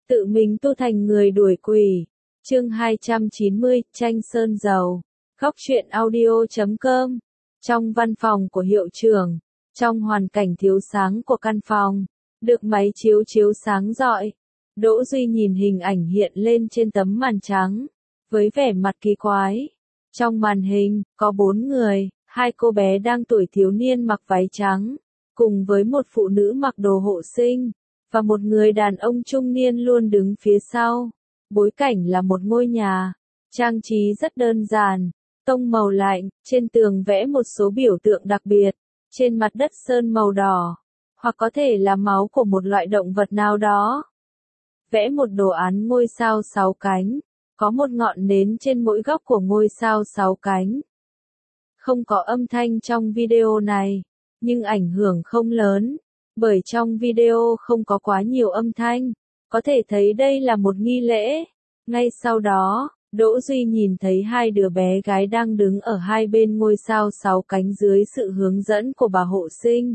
tự mình tu thành người đuổi quỷ. Chương 290, tranh sơn dầu. Góc truyện audio.com. Trong văn phòng của hiệu trưởng, trong hoàn cảnh thiếu sáng của căn phòng, được máy chiếu sáng rọi, Đỗ Duy nhìn hình ảnh hiện lên trên tấm màn trắng, với vẻ mặt kỳ quái. Trong màn hình, có 4 người, 2 cô bé đang tuổi thiếu niên mặc váy trắng, cùng với một phụ nữ mặc đồ hộ sinh, và một người đàn ông trung niên luôn đứng phía sau. Bối cảnh là một ngôi nhà, trang trí rất đơn giản, tông màu lạnh, trên tường vẽ một số biểu tượng đặc biệt, trên mặt đất sơn màu đỏ, hoặc có thể là máu của một loại động vật nào đó. Vẽ một đồ án ngôi sao 6 cánh, có một ngọn nến trên mỗi góc của ngôi sao 6 cánh. Không có âm thanh trong video này, nhưng ảnh hưởng không lớn, bởi trong video không có quá nhiều âm thanh, có thể thấy đây là một nghi lễ. Ngay sau đó, Đỗ Duy nhìn thấy 2 đứa bé gái đang đứng ở hai bên ngôi sao 6 cánh dưới sự hướng dẫn của bà hộ sinh.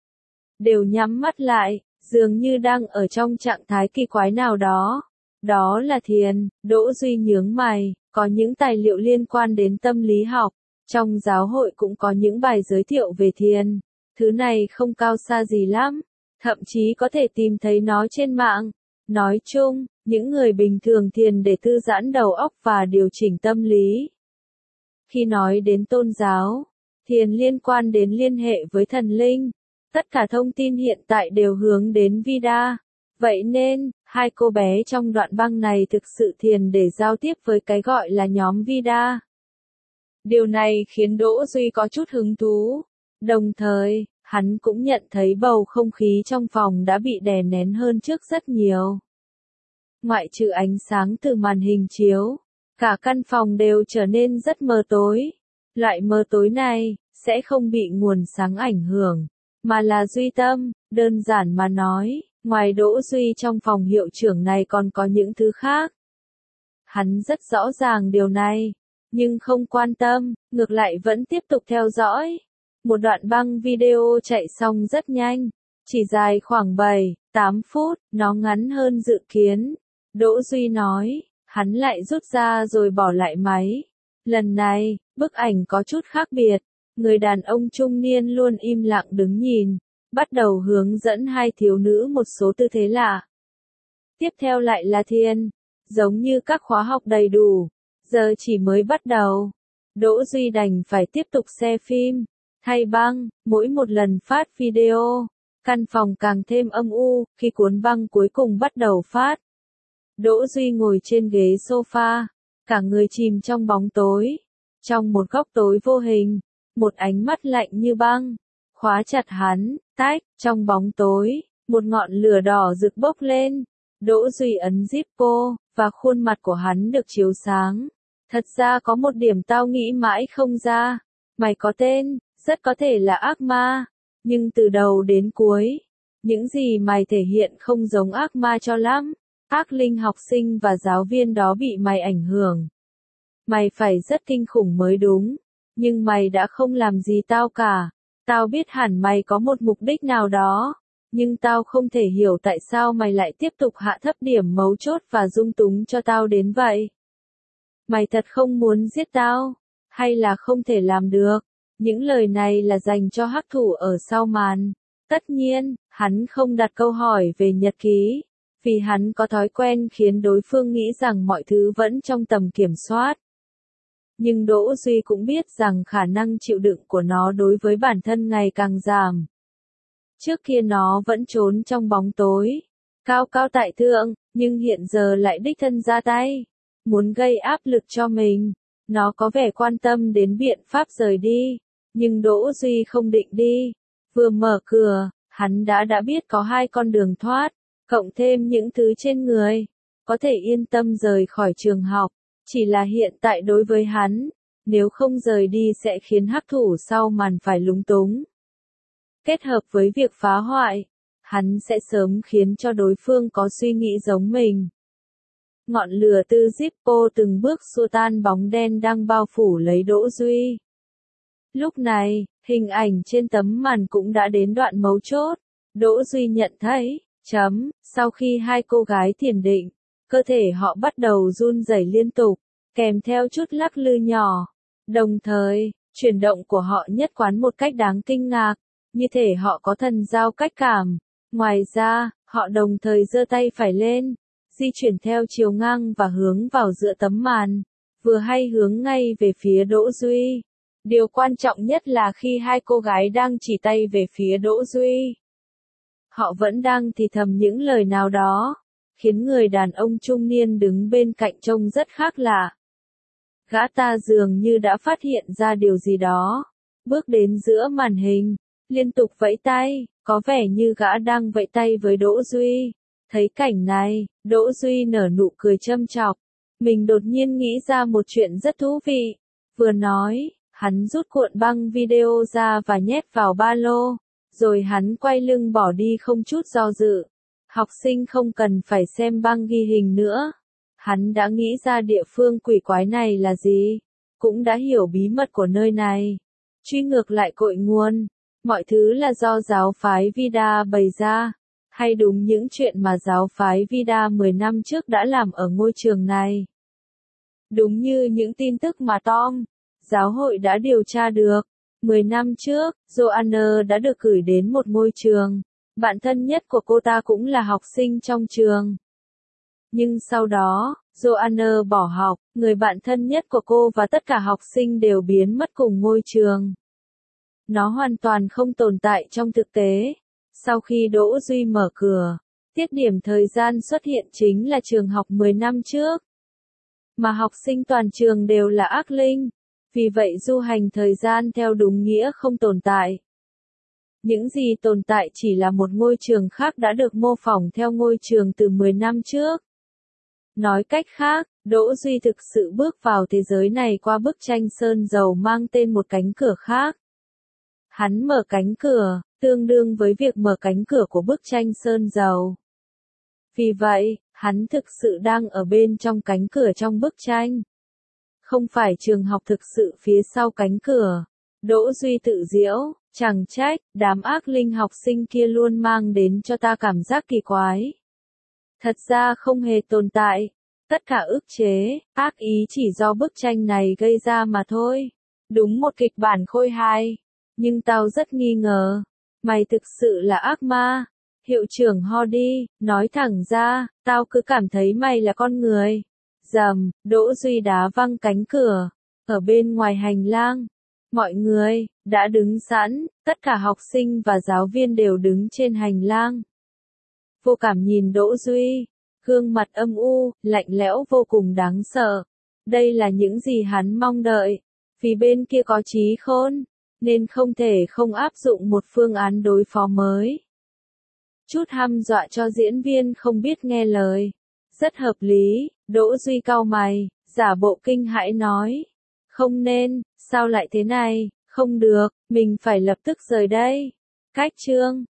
Đều nhắm mắt lại, dường như đang ở trong trạng thái kỳ quái nào đó. Đó là thiền. Đỗ Duy nhướng mày, có những tài liệu liên quan đến tâm lý học. Trong giáo hội cũng có những bài giới thiệu về thiền. Thứ này không cao xa gì lắm, thậm chí có thể tìm thấy nó trên mạng. Nói chung, những người bình thường thiền để thư giãn đầu óc và điều chỉnh tâm lý. Khi nói đến tôn giáo, thiền liên quan đến liên hệ với thần linh. Tất cả thông tin hiện tại đều hướng đến Vida. Vậy nên, 2 cô bé trong đoạn băng này thực sự thiền để giao tiếp với cái gọi là nhóm Vida. Điều này khiến Đỗ Duy có chút hứng thú. Đồng thời, hắn cũng nhận thấy bầu không khí trong phòng đã bị đè nén hơn trước rất nhiều. Ngoại trừ ánh sáng từ màn hình chiếu, cả căn phòng đều trở nên rất mờ tối. Loại mờ tối này, sẽ không bị nguồn sáng ảnh hưởng, mà là duy tâm. Đơn giản mà nói, ngoài Đỗ Duy trong phòng hiệu trưởng này còn có những thứ khác. Hắn rất rõ ràng điều này, nhưng không quan tâm, ngược lại vẫn tiếp tục theo dõi. Một đoạn băng video chạy xong rất nhanh, chỉ dài khoảng 7-8 phút, nó ngắn hơn dự kiến. Đỗ Duy nói, hắn lại rút ra rồi bỏ lại máy. Lần này, bức ảnh có chút khác biệt, người đàn ông trung niên luôn im lặng đứng nhìn, bắt đầu hướng dẫn 2 thiếu nữ một số tư thế lạ. Tiếp theo lại là thiền, giống như các khóa học đầy đủ, giờ chỉ mới bắt đầu. Đỗ Duy đành phải tiếp tục xem phim, thay băng, mỗi một lần phát video, căn phòng càng thêm âm u, khi cuốn băng cuối cùng bắt đầu phát. Đỗ Duy ngồi trên ghế sofa, cả người chìm trong bóng tối. Trong một góc tối vô hình, một ánh mắt lạnh như băng khóa chặt hắn. Tách, trong bóng tối, một ngọn lửa đỏ rực bốc lên. Đỗ Duy ấn Zippo, và khuôn mặt của hắn được chiếu sáng. Thật ra có một điểm tao nghĩ mãi không ra. Mày có tên, rất có thể là ác ma. Nhưng từ đầu đến cuối, những gì mày thể hiện không giống ác ma cho lắm. Ác linh học sinh và giáo viên đó bị mày ảnh hưởng. Mày phải rất kinh khủng mới đúng. Nhưng mày đã không làm gì tao cả. Tao biết hẳn mày có một mục đích nào đó. Nhưng tao không thể hiểu tại sao mày lại tiếp tục hạ thấp điểm mấu chốt và dung túng cho tao đến vậy. Mày thật không muốn giết tao, hay là không thể làm được? Những lời này là dành cho hắc thủ ở sau màn. Tất nhiên, hắn không đặt câu hỏi về nhật ký, vì hắn có thói quen khiến đối phương nghĩ rằng mọi thứ vẫn trong tầm kiểm soát. Nhưng Đỗ Duy cũng biết rằng khả năng chịu đựng của nó đối với bản thân ngày càng giảm. Trước kia nó vẫn trốn trong bóng tối, cao cao tại thượng, nhưng hiện giờ lại đích thân ra tay, muốn gây áp lực cho mình. Nó có vẻ quan tâm đến biện pháp rời đi, nhưng Đỗ Duy không định đi. Vừa mở cửa, hắn đã biết có 2 con đường thoát, cộng thêm những thứ trên người, có thể yên tâm rời khỏi trường học. Chỉ là hiện tại đối với hắn, nếu không rời đi sẽ khiến hắc thủ sau màn phải lúng túng. Kết hợp với việc phá hoại, hắn sẽ sớm khiến cho đối phương có suy nghĩ giống mình. Ngọn lửa từ Zippo từng bước xua tan bóng đen đang bao phủ lấy Đỗ Duy. Lúc này, hình ảnh trên tấm màn cũng đã đến đoạn mấu chốt. Đỗ Duy nhận thấy, Sau khi hai cô gái thiền định, cơ thể họ bắt đầu run rẩy liên tục, kèm theo chút lắc lư nhỏ. Đồng thời, chuyển động của họ nhất quán một cách đáng kinh ngạc, như thể họ có thần giao cách cảm. Ngoài ra, họ đồng thời giơ tay phải lên, di chuyển theo chiều ngang và hướng vào giữa tấm màn, vừa hay hướng ngay về phía Đỗ Duy. Điều quan trọng nhất là khi hai cô gái đang chỉ tay về phía Đỗ Duy, họ vẫn đang thì thầm những lời nào đó, khiến người đàn ông trung niên đứng bên cạnh trông rất khác lạ. Gã ta dường như đã phát hiện ra điều gì đó, bước đến giữa màn hình, liên tục vẫy tay, có vẻ như gã đang vẫy tay với Đỗ Duy. Thấy cảnh này, Đỗ Duy nở nụ cười châm chọc. Mình đột nhiên nghĩ ra một chuyện rất thú vị. Vừa nói, hắn rút cuộn băng video ra và nhét vào ba lô, rồi hắn quay lưng bỏ đi không chút do dự. Học sinh không cần phải xem băng ghi hình nữa. Hắn đã nghĩ ra địa phương quỷ quái này là gì, cũng đã hiểu bí mật của nơi này. Truy ngược lại cội nguồn, mọi thứ là do giáo phái Vida bày ra, hay đúng những chuyện mà giáo phái Vida 10 năm trước đã làm ở ngôi trường này. Đúng như những tin tức mà Tom, giáo hội đã điều tra được, 10 năm trước, Joanna đã được gửi đến một ngôi trường. Bạn thân nhất của cô ta cũng là học sinh trong trường. Nhưng sau đó, Joanna bỏ học, người bạn thân nhất của cô và tất cả học sinh đều biến mất cùng ngôi trường. Nó hoàn toàn không tồn tại trong thực tế. Sau khi Đỗ Duy mở cửa, tiết điểm thời gian xuất hiện chính là trường học 10 năm trước. Mà học sinh toàn trường đều là ác linh. Vì vậy du hành thời gian theo đúng nghĩa không tồn tại. Những gì tồn tại chỉ là một ngôi trường khác đã được mô phỏng theo ngôi trường từ 10 năm trước. Nói cách khác, Đỗ Duy thực sự bước vào thế giới này qua bức tranh sơn dầu mang tên một cánh cửa khác. Hắn mở cánh cửa, tương đương với việc mở cánh cửa của bức tranh sơn dầu. Vì vậy, hắn thực sự đang ở bên trong cánh cửa trong bức tranh. Không phải trường học thực sự phía sau cánh cửa. Đỗ Duy tự giễu, chẳng trách, đám ác linh học sinh kia luôn mang đến cho ta cảm giác kỳ quái. Thật ra không hề tồn tại. Tất cả ức chế, ác ý chỉ do bức tranh này gây ra mà thôi. Đúng một kịch bản khôi hài. Nhưng tao rất nghi ngờ. Mày thực sự là ác ma. Hiệu trưởng Hardy, nói thẳng ra, tao cứ cảm thấy mày là con người. Rầm, Đỗ Duy đá văng cánh cửa. Ở bên ngoài hành lang, mọi người đã đứng sẵn, tất cả học sinh và giáo viên đều đứng trên hành lang. Vô cảm nhìn Đỗ Duy, gương mặt âm u, lạnh lẽo vô cùng đáng sợ. Đây là những gì hắn mong đợi. Vì bên kia có trí khôn, nên không thể không áp dụng một phương án đối phó mới. Chút hăm dọa cho diễn viên không biết nghe lời. Rất hợp lý, Đỗ Duy cau mày, giả bộ kinh hãi nói. Không nên, sao lại thế này, không được, mình phải lập tức rời đây. Cách chương